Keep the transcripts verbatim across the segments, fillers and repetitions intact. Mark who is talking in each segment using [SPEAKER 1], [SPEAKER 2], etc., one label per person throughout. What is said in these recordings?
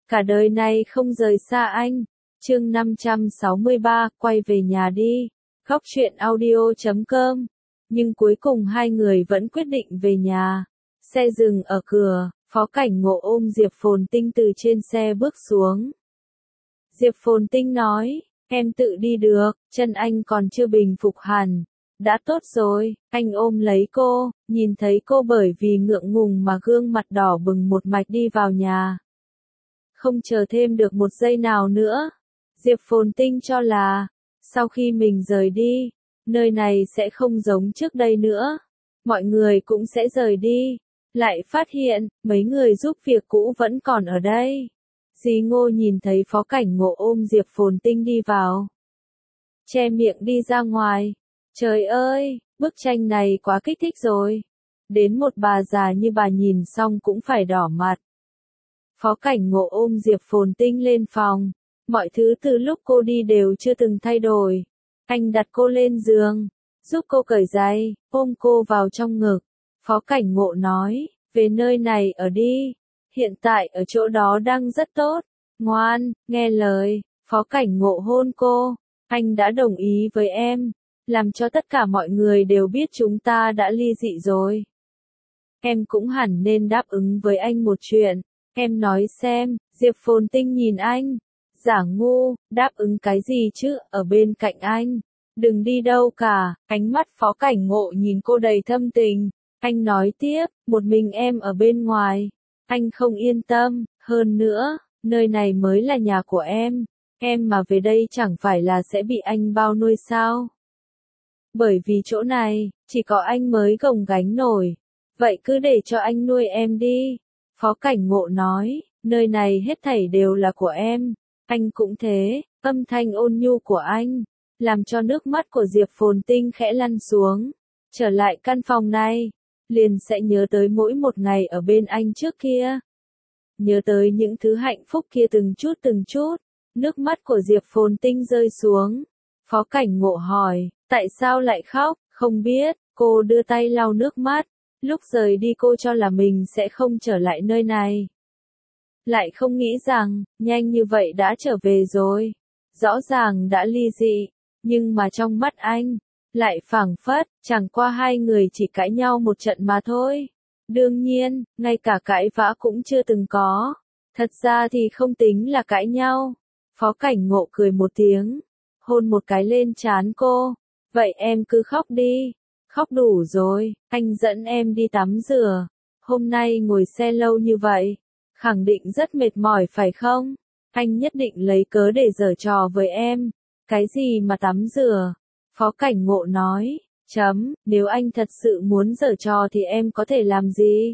[SPEAKER 1] cả đời này không rời xa anh. Chương năm trăm sáu mươi ba, quay về nhà đi. Góc truyện audio chấm com. Nhưng cuối cùng hai người vẫn quyết định về nhà. Xe dừng ở cửa, Phó Cảnh Ngộ ôm Diệp Phồn Tinh từ trên xe bước xuống. Diệp Phồn Tinh nói, em tự đi được, chân anh còn chưa bình phục hẳn. Đã tốt rồi, anh ôm lấy cô, nhìn thấy cô bởi vì ngượng ngùng mà gương mặt đỏ bừng một mạch đi vào nhà. Không chờ thêm được một giây nào nữa, Diệp Phồn Tinh cho là, sau khi mình rời đi, nơi này sẽ không giống trước đây nữa. Mọi người cũng sẽ rời đi, lại phát hiện, mấy người giúp việc cũ vẫn còn ở đây. Dì Ngô nhìn thấy Phó Cảnh Ngộ ôm Diệp Phồn Tinh đi vào, che miệng đi ra ngoài. Trời ơi, bức tranh này quá kích thích rồi. Đến một bà già như bà nhìn xong cũng phải đỏ mặt. Phó Cảnh Ngộ ôm Diệp Phồn Tinh lên phòng. Mọi thứ từ lúc cô đi đều chưa từng thay đổi. Anh đặt cô lên giường, giúp cô cởi giày, ôm cô vào trong ngực. Phó Cảnh Ngộ nói, về nơi này ở đi. Hiện tại ở chỗ đó đang rất tốt. Ngoan, nghe lời. Phó Cảnh Ngộ hôn cô. Anh đã đồng ý với em. Làm cho tất cả mọi người đều biết chúng ta đã ly dị rồi. Em cũng hẳn nên đáp ứng với anh một chuyện. Em nói xem. Diệp Phồn Tinh nhìn anh. Giả ngu, đáp ứng cái gì chứ, ở bên cạnh anh. Đừng đi đâu cả. Ánh mắt Phó Cảnh Ngộ nhìn cô đầy thâm tình. Anh nói tiếp, một mình em ở bên ngoài. Anh không yên tâm, hơn nữa, nơi này mới là nhà của em. Em mà về đây chẳng phải là sẽ bị anh bao nuôi sao? Bởi vì chỗ này, chỉ có anh mới gồng gánh nổi. Vậy cứ để cho anh nuôi em đi. Phó Cảnh Ngộ nói, nơi này hết thảy đều là của em. Anh cũng thế, âm thanh ôn nhu của anh, làm cho nước mắt của Diệp Phồn Tinh khẽ lăn xuống. Trở lại căn phòng này, liền sẽ nhớ tới mỗi một ngày ở bên anh trước kia. Nhớ tới những thứ hạnh phúc kia từng chút từng chút. Nước mắt của Diệp Phồn Tinh rơi xuống. Phó Cảnh Ngộ hỏi, tại sao lại khóc? Không biết, cô đưa tay lau nước mắt. Lúc rời đi cô cho là mình sẽ không trở lại nơi này. Lại không nghĩ rằng, nhanh như vậy đã trở về rồi. Rõ ràng đã ly dị, nhưng mà trong mắt anh, lại phảng phất, chẳng qua hai người chỉ cãi nhau một trận mà thôi. Đương nhiên, ngay cả cãi vã cũng chưa từng có. Thật ra thì không tính là cãi nhau. Phó Cảnh Ngộ cười một tiếng, hôn một cái lên trán cô. Vậy em cứ khóc đi. Khóc đủ rồi, anh dẫn em đi tắm rửa. Hôm nay ngồi xe lâu như vậy, khẳng định rất mệt mỏi phải không? Anh nhất định lấy cớ để giở trò với em. Cái gì mà tắm rửa? Phó Cảnh Ngộ nói, chấm, nếu anh thật sự muốn giở trò thì em có thể làm gì?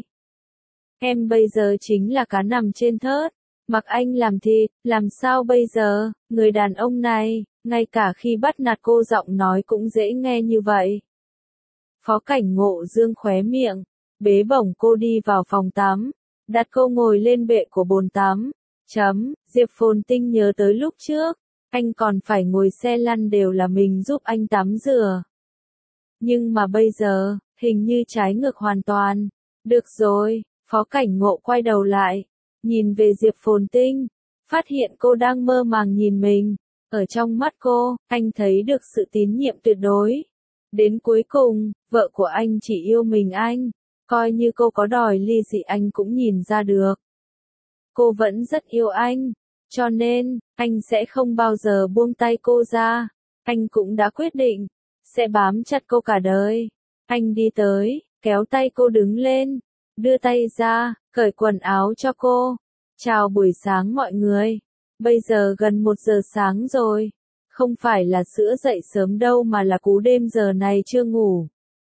[SPEAKER 1] Em bây giờ chính là cá nằm trên thớt, mặc anh làm thịt, làm sao bây giờ? Người đàn ông này, ngay cả khi bắt nạt cô giọng nói cũng dễ nghe như vậy. Phó Cảnh Ngộ dương khóe miệng, bế bổng cô đi vào phòng tắm, đặt cô ngồi lên bệ của bồn tắm. Chấm, Diệp Phồn Tinh nhớ tới lúc trước, anh còn phải ngồi xe lăn đều là mình giúp anh tắm rửa. Nhưng mà bây giờ, hình như trái ngược hoàn toàn. Được rồi, Phó Cảnh Ngộ quay đầu lại, nhìn về Diệp Phồn Tinh, phát hiện cô đang mơ màng nhìn mình. Ở trong mắt cô, anh thấy được sự tín nhiệm tuyệt đối. Đến cuối cùng, vợ của anh chỉ yêu mình anh. Coi như cô có đòi ly dị anh cũng nhìn ra được. Cô vẫn rất yêu anh. Cho nên, anh sẽ không bao giờ buông tay cô ra. Anh cũng đã quyết định, sẽ bám chặt cô cả đời. Anh đi tới, kéo tay cô đứng lên, đưa tay ra, cởi quần áo cho cô. Chào buổi sáng mọi người. Bây giờ gần một giờ sáng rồi. Không phải là sữa dậy sớm đâu mà là cú đêm giờ này chưa ngủ.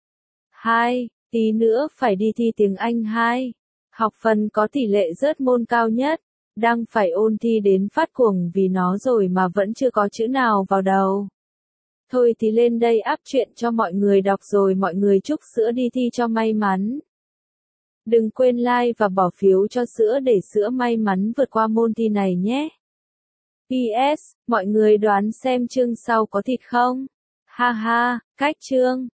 [SPEAKER 1] Hai, tí nữa phải đi thi tiếng Anh hai. Học phần có tỷ lệ rớt môn cao nhất. Đang phải ôn thi đến phát cuồng vì nó rồi mà vẫn chưa có chữ nào vào đầu. Thôi thì lên đây áp chuyện cho mọi người đọc rồi mọi người chúc sữa đi thi cho may mắn. Đừng quên like và bỏ phiếu cho sữa để sữa may mắn vượt qua môn thi này nhé. pê ét, mọi người đoán xem chương sau có thịt không? Ha ha, cách chương.